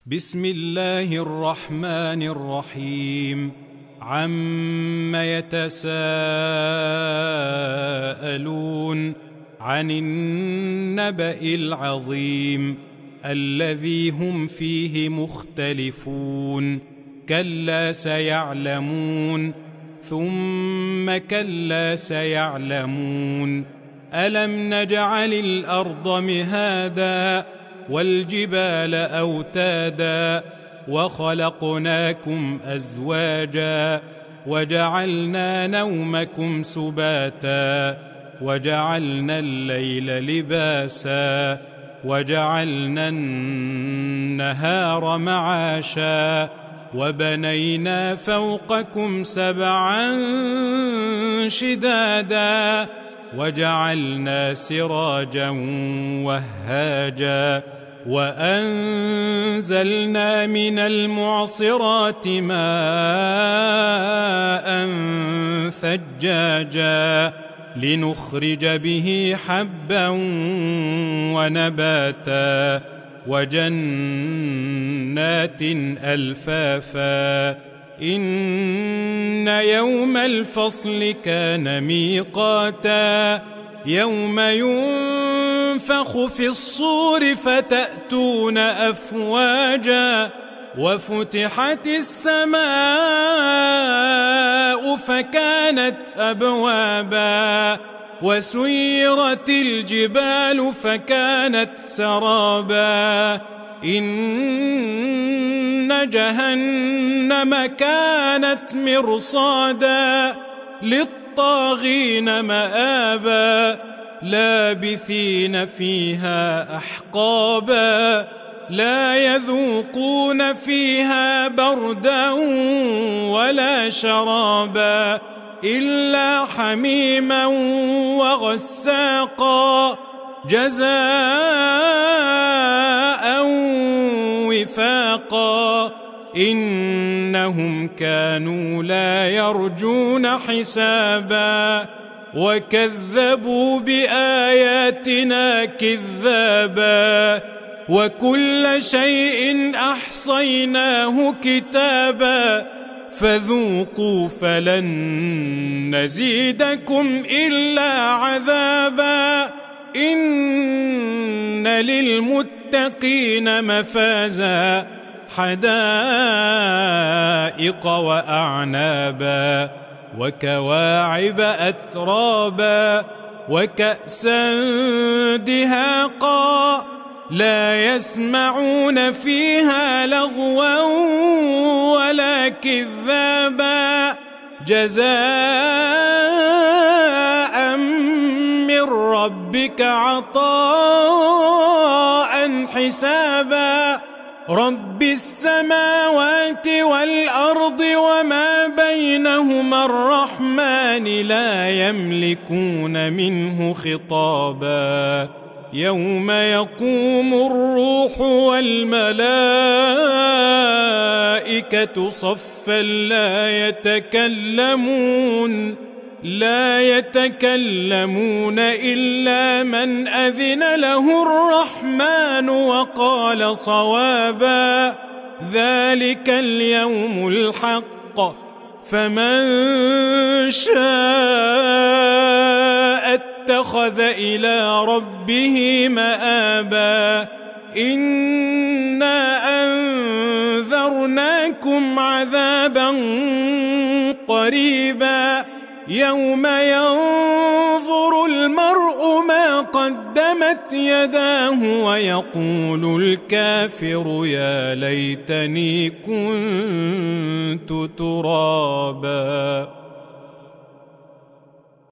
بسم الله الرحمن الرحيم. عم يتساءلون عن النبأ العظيم الذي هم فيه مختلفون. كلا سيعلمون ثم كلا سيعلمون. ألم نجعل الأرض مهادا والجبال أوتادا وخلقناكم أزواجا وجعلنا نومكم سباتا وجعلنا الليل لباسا وجعلنا النهار معاشا وبنينا فوقكم سبعا شدادا وجعلنا سراجا وهاجا وأنزلنا من المعصرات ماء ثجاجا لنخرج به حبا ونباتا وجنات ألفافا. إن يوم الفصل كان ميقاتا يوم ينفخ في الصور فتأتون أفواجا وفتحت السماء فكانت أبوابا وسيرت الجبال فكانت سرابا. إن جهنم كانت مرصادا للطاغين مآبا لابثين فيها أحقابا لا يذوقون فيها بردا ولا شرابا إلا حميما وغساقا جزاء وفاقا. إنهم كانوا لا يرجون حسابا وكذبوا بآياتنا كذابا وكل شيء أحصيناه كتابا فذوقوا فلن نزيدكم إلا عذابا. إن للمتقين مفازا حدائق وأعنابا وكواعب أترابا وكأسا دهاقا لا يسمعون فيها لغوا ولا كذابا جزاء من ربك عطاء حسابا. رب السماوات والأرض وما بينهما الرحمن لا يملكون منه خطابا. يوم يقوم الروح والملائكة صفا لا يتكلمون إلا من أذن له الرحمن وقال صوابا. ذلك اليوم الحق فمن شاء اتخذ إلى ربه مآبا. إنا أنذرناكم عذابا قريبا يوم ينظر المرء ما قدمت يداه ويقول الكافر يا ليتني كنت ترابا.